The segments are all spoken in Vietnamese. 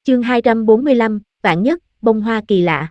Chương 245, Vạn Nhất, bông hoa kỳ lạ.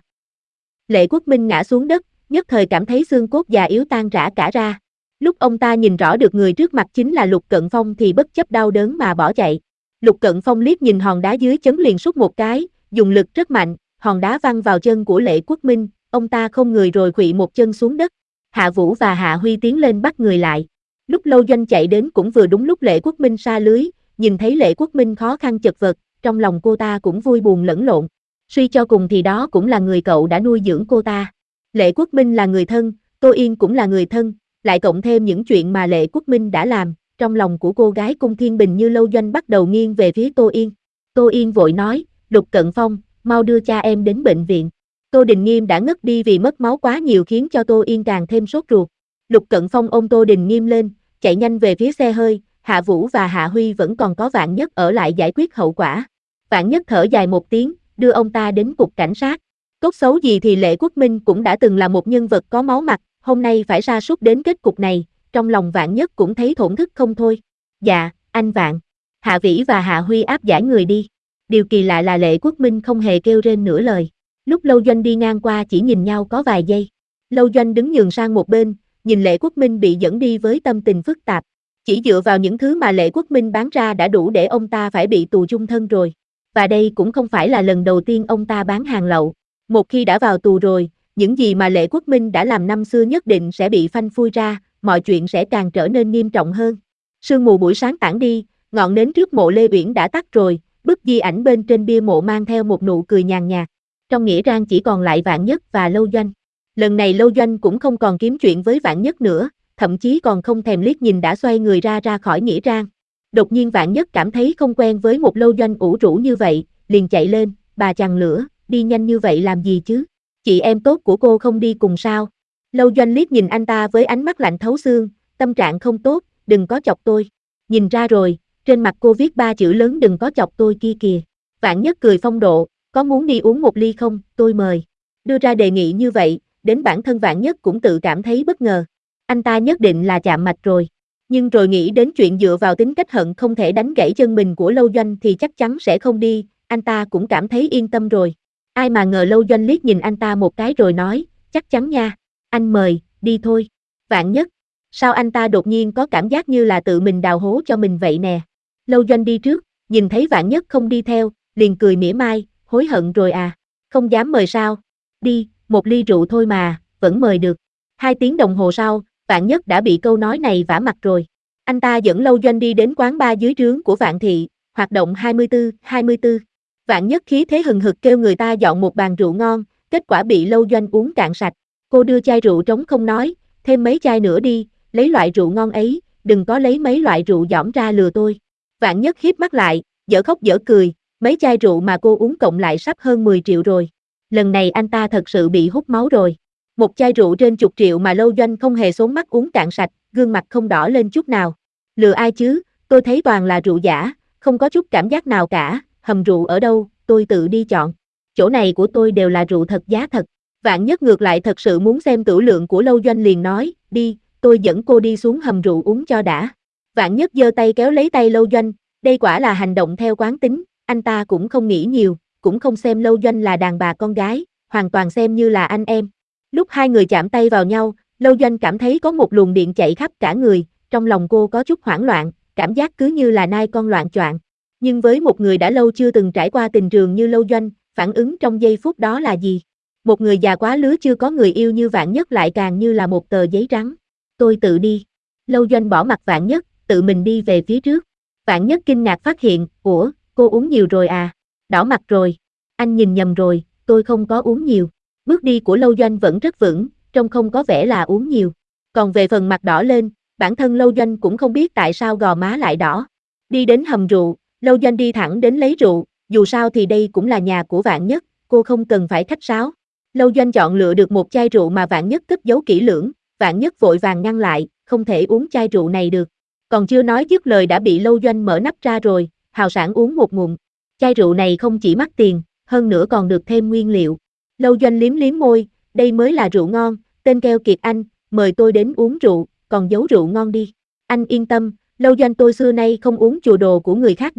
Lệ Quốc Minh ngã xuống đất, nhất thời cảm thấy xương cốt già yếu tan rã cả ra. Lúc ông ta nhìn rõ được người trước mặt chính là Lục Cận Phong thì bất chấp đau đớn mà bỏ chạy. Lục Cận Phong liếc nhìn hòn đá dưới chấn liền sút một cái, dùng lực rất mạnh, hòn đá văng vào chân của Lệ Quốc Minh, ông ta không người rồi khuỵu một chân xuống đất. Hạ Vũ và Hạ Huy tiến lên bắt người lại. Lúc Lâu Doanh chạy đến cũng vừa đúng lúc Lệ Quốc Minh sa lưới, nhìn thấy Lệ Quốc Minh khó khăn chật vật, trong lòng cô ta cũng vui buồn lẫn lộn. Suy cho cùng thì đó cũng là người cậu đã nuôi dưỡng cô ta. Lệ Quốc Minh là người thân, Tô Yên cũng là người thân, lại cộng thêm những chuyện mà Lệ Quốc Minh đã làm, trong lòng của cô gái Cung Thiên Bình như Lâu Doanh bắt đầu nghiêng về phía Tô Yên. Tô Yên vội nói, Lục Cận Phong, mau đưa cha em đến bệnh viện. Tô Đình Nghiêm đã ngất đi vì mất máu quá nhiều khiến cho Tô Yên càng thêm sốt ruột. Lục Cận Phong ôm Tô Đình Nghiêm lên, chạy nhanh về phía xe hơi, Hạ Vũ và Hạ Huy vẫn còn có Vạn Nhất ở lại giải quyết hậu quả. Vạn Nhất thở dài một tiếng, đưa ông ta đến cục cảnh sát. Tốt xấu gì thì Lệ Quốc Minh cũng đã từng là một nhân vật có máu mặt, hôm nay phải sa sút đến kết cục này, trong lòng Vạn Nhất cũng thấy thổn thức không thôi. Dạ, anh Vạn. Hạ Vĩ và Hạ Huy áp giải người đi. Điều kỳ lạ là Lệ Quốc Minh không hề kêu rên nửa lời. Lúc Lâu Doanh đi ngang qua chỉ nhìn nhau có vài giây. Lâu Doanh đứng nhường sang một bên, nhìn Lệ Quốc Minh bị dẫn đi với tâm tình phức tạp. Chỉ dựa vào những thứ mà Lệ Quốc Minh bán ra đã đủ để ông ta phải bị tù chung thân rồi. Và đây cũng không phải là lần đầu tiên ông ta bán hàng lậu. Một khi đã vào tù rồi, những gì mà Lệ Quốc Minh đã làm năm xưa nhất định sẽ bị phanh phui ra, mọi chuyện sẽ càng trở nên nghiêm trọng hơn. Sương mù buổi sáng tản đi, ngọn nến trước mộ Lê Uyển đã tắt rồi, bức di ảnh bên trên bia mộ mang theo một nụ cười nhàn nhạt. Trong nghĩa trang chỉ còn lại Vạn Nhất và Lâu Doanh. Lần này Lâu Doanh cũng không còn kiếm chuyện với Vạn Nhất nữa, thậm chí còn không thèm liếc nhìn đã xoay người ra khỏi nghĩa trang. Đột nhiên Vạn Nhất cảm thấy không quen với một Lâu Doanh ủ rũ như vậy, liền chạy lên, bà chằn lửa, đi nhanh như vậy làm gì chứ? Chị em tốt của cô không đi cùng sao? Lâu Doanh liếc nhìn anh ta với ánh mắt lạnh thấu xương, tâm trạng không tốt, đừng có chọc tôi. Nhìn ra rồi, trên mặt cô viết 3 chữ lớn đừng có chọc tôi kia kìa. Vạn Nhất cười phong độ, có muốn đi uống một ly không, tôi mời. Đưa ra đề nghị như vậy, đến bản thân Vạn Nhất cũng tự cảm thấy bất ngờ. Anh ta nhất định là chạm mạch rồi. Nhưng rồi nghĩ đến chuyện dựa vào tính cách hận không thể đánh gãy chân mình của Lâu Doanh thì chắc chắn sẽ không đi, anh ta cũng cảm thấy yên tâm rồi. Ai mà ngờ Lâu Doanh liếc nhìn anh ta một cái rồi nói, chắc chắn nha, anh mời, đi thôi. Vạn Nhất, sao anh ta đột nhiên có cảm giác như là tự mình đào hố cho mình vậy nè. Lâu Doanh đi trước, nhìn thấy Vạn Nhất không đi theo, liền cười mỉa mai, hối hận rồi à, không dám mời sao, đi, một ly rượu thôi mà, vẫn mời được. 2 tiếng đồng hồ sau, Vạn Nhất đã bị câu nói này vả mặt rồi. Anh ta dẫn Lâu Doanh đi đến quán bar dưới trướng của Vạn Thị, hoạt động 24/24. Vạn Nhất khí thế hừng hực kêu người ta dọn một bàn rượu ngon, kết quả bị Lâu Doanh uống cạn sạch. Cô đưa chai rượu trống không nói, thêm mấy chai nữa đi, lấy loại rượu ngon ấy, đừng có lấy mấy loại rượu giỏm ra lừa tôi. Vạn Nhất híp mắt lại, dở khóc dở cười, mấy chai rượu mà cô uống cộng lại sắp hơn 10 triệu rồi. Lần này anh ta thật sự bị hút máu rồi. Một chai rượu trên chục triệu mà Lâu Doanh không hề xốn mắt uống cạn sạch, gương mặt không đỏ lên chút nào. Lừa ai chứ, tôi thấy toàn là rượu giả, không có chút cảm giác nào cả, hầm rượu ở đâu, tôi tự đi chọn. Chỗ này của tôi đều là rượu thật giá thật. Vạn Nhất ngược lại thật sự muốn xem tửu lượng của Lâu Doanh liền nói, đi, tôi dẫn cô đi xuống hầm rượu uống cho đã. Vạn Nhất giơ tay kéo lấy tay Lâu Doanh, đây quả là hành động theo quán tính, anh ta cũng không nghĩ nhiều, cũng không xem Lâu Doanh là đàn bà con gái, hoàn toàn xem như là anh em. Lúc hai người chạm tay vào nhau, Lâu Doanh cảm thấy có một luồng điện chạy khắp cả người, trong lòng cô có chút hoảng loạn, cảm giác cứ như là nai con loạn choạng. Nhưng với một người đã lâu chưa từng trải qua tình trường như Lâu Doanh, phản ứng trong giây phút đó là gì? Một người già quá lứa chưa có người yêu như Vạn Nhất lại càng như là một tờ giấy trắng. Tôi tự đi. Lâu Doanh bỏ mặt Vạn Nhất, tự mình đi về phía trước. Vạn Nhất kinh ngạc phát hiện, ủa, cô uống nhiều rồi à? Đỏ mặt rồi. Anh nhìn nhầm rồi, tôi không có uống nhiều. Bước đi của Lâu Doanh vẫn rất vững, trông không có vẻ là uống nhiều. Còn về phần mặt đỏ lên, bản thân Lâu Doanh cũng không biết tại sao gò má lại đỏ. Đi đến hầm rượu, Lâu Doanh đi thẳng đến lấy rượu, dù sao thì đây cũng là nhà của Vạn Nhất, cô không cần phải khách sáo. Lâu Doanh chọn lựa được một chai rượu mà Vạn Nhất cất giấu kỹ lưỡng, Vạn Nhất vội vàng ngăn lại, không thể uống chai rượu này được. Còn chưa nói dứt lời đã bị Lâu Doanh mở nắp ra rồi, hào sảng uống một ngụm. Chai rượu này không chỉ mắc tiền, hơn nữa còn được thêm nguyên liệu. Lâu Doanh liếm liếm môi, đây mới là rượu ngon, tên keo kiệt anh, mời tôi đến uống rượu, còn giấu rượu ngon đi. Anh yên tâm, Lâu Doanh tôi xưa nay không uống chùa đồ của người khác đâu,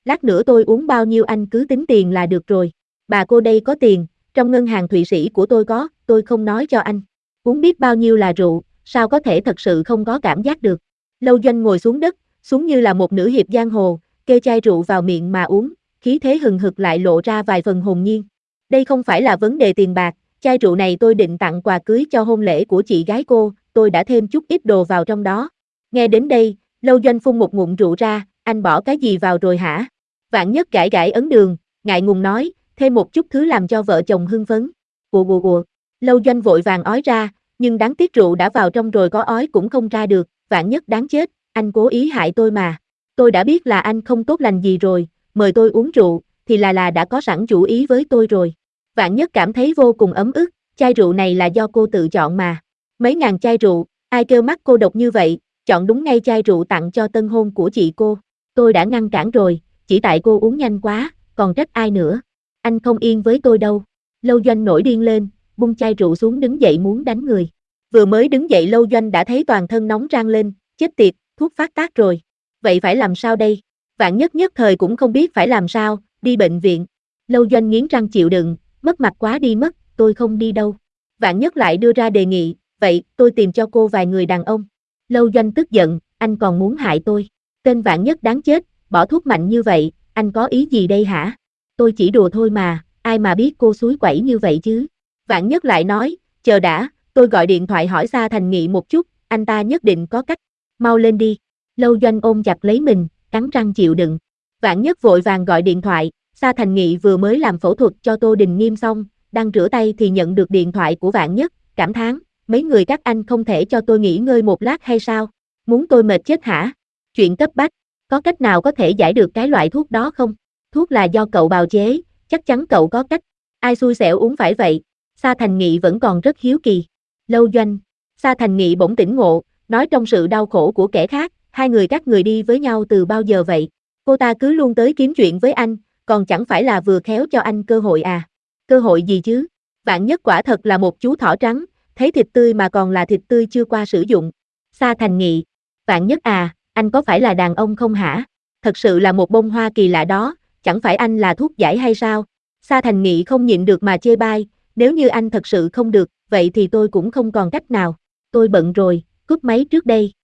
Lát nữa tôi uống bao nhiêu anh cứ tính tiền là được rồi. Bà cô đây có tiền, trong ngân hàng Thụy Sĩ của tôi có, tôi không nói cho anh. Uống biết bao nhiêu là rượu, sao có thể thật sự không có cảm giác được. Lâu Doanh ngồi xuống đất, xuống như là một nữ hiệp giang hồ, kê chai rượu vào miệng mà uống, khí thế hừng hực lại lộ ra vài phần hồn nhiên. Đây không phải là vấn đề tiền bạc, chai rượu này tôi định tặng quà cưới cho hôn lễ của chị gái cô, tôi đã thêm chút ít đồ vào trong đó. Nghe đến đây, Lâu Doanh phun một ngụm rượu ra, anh bỏ cái gì vào rồi hả? Vạn Nhất gãi gãi ấn đường, ngại ngùng nói, thêm một chút thứ làm cho vợ chồng hưng phấn. Ùa. Lâu Doanh vội vàng ói ra, nhưng đáng tiếc rượu đã vào trong rồi có ói cũng không ra được, Vạn Nhất đáng chết, anh cố ý hại tôi mà. Tôi đã biết là anh không tốt lành gì rồi, mời tôi uống rượu, thì là đã có sẵn chủ ý với tôi rồi. Vạn Nhất cảm thấy vô cùng ấm ức, chai rượu này là do cô tự chọn mà. Mấy ngàn chai rượu, ai kêu mắt cô độc như vậy, chọn đúng ngay chai rượu tặng cho tân hôn của chị cô. Tôi đã ngăn cản rồi, chỉ tại cô uống nhanh quá, còn trách ai nữa. Anh không yên với tôi đâu. Lâu Doanh nổi điên lên, bung chai rượu xuống đứng dậy muốn đánh người. Vừa mới đứng dậy Lâu Doanh đã thấy toàn thân nóng rang lên, chết tiệt, thuốc phát tác rồi. Vậy phải làm sao đây? Vạn Nhất nhất thời cũng không biết phải làm sao, đi bệnh viện. Lâu Doanh nghiến răng chịu đựng, mất mặt quá đi mất, tôi không đi đâu. Vạn Nhất lại đưa ra đề nghị, vậy tôi tìm cho cô vài người đàn ông. Lâu Doanh tức giận, anh còn muốn hại tôi. Tên Vạn Nhất đáng chết, bỏ thuốc mạnh như vậy, anh có ý gì đây hả? Tôi chỉ đùa thôi mà, ai mà biết cô xúi quẩy như vậy chứ. Vạn Nhất lại nói, chờ đã, tôi gọi điện thoại hỏi Sa Thành Nghị một chút, anh ta nhất định có cách. Mau lên đi. Lâu Doanh ôm chặt lấy mình, cắn răng chịu đựng. Vạn Nhất vội vàng gọi điện thoại, Sa Thành Nghị vừa mới làm phẫu thuật cho Tô Đình Nghiêm xong, đang rửa tay thì nhận được điện thoại của Vạn Nhất, cảm thán, mấy người các anh không thể cho tôi nghỉ ngơi một lát hay sao? Muốn tôi mệt chết hả? Chuyện cấp bách, có cách nào có thể giải được cái loại thuốc đó không? Thuốc là do cậu bào chế, chắc chắn cậu có cách. Ai xui xẻo uống phải vậy? Sa Thành Nghị vẫn còn rất hiếu kỳ. Lâu Doanh, Sa Thành Nghị bỗng tỉnh ngộ, nói trong sự đau khổ của kẻ khác, hai người các người đi với nhau từ bao giờ vậy? Cô ta cứ luôn tới kiếm chuyện với anh, còn chẳng phải là vừa khéo cho anh cơ hội à? Cơ hội gì chứ? Vạn Nhất quả thật là một chú thỏ trắng, thấy thịt tươi mà còn là thịt tươi chưa qua sử dụng. Sa Thành Nghị, Vạn Nhất à, anh có phải là đàn ông không hả? Thật sự là một bông hoa kỳ lạ đó, chẳng phải anh là thuốc giải hay sao? Sa Thành Nghị không nhịn được mà chê bai, nếu như anh thật sự không được, vậy thì tôi cũng không còn cách nào. Tôi bận rồi, cúp máy trước đây.